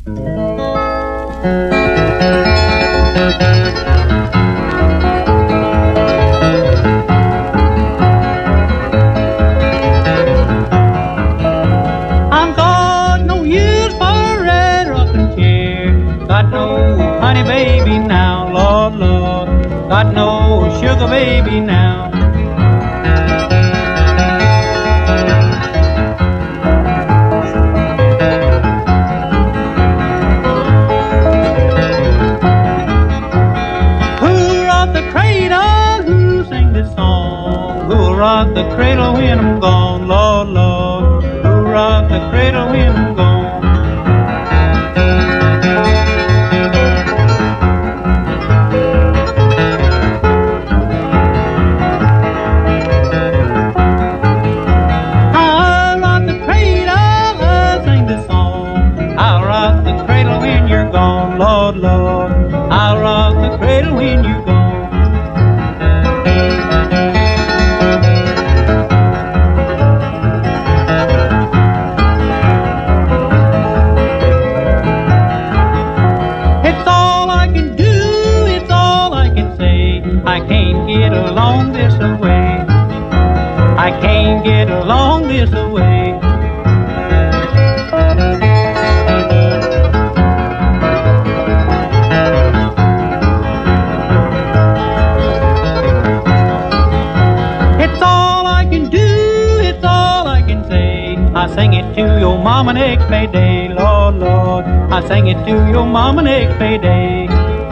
I'm got no use for a red rocking chair. Got no honey baby now, Lord, Lord. Got no sugar baby now. Who rocked the cradle? Who sing this song? Who'll rock the cradle when I'm gone, Lord, Lord? Who'll rock the cradle when I'm gone? I'll rock the cradle, I'll sing this song. I'll rock the cradle when you're gone, Lord, Lord. I'll rock the cradle when you're gone. It's all I can do, it's all I can say. I can't get along this way. I can't get along this way. It's all I can do, it's all I can say. I sing it to your mama next payday, Lord, Lord. I sing it to your mama next payday.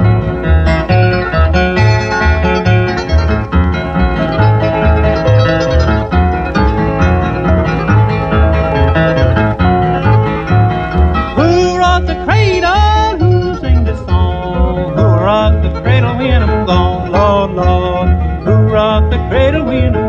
Who rocked the cradle? Who sing the song? Who rocked the cradle when I'm gone, Lord, Lord? Who rocked the cradle when I'm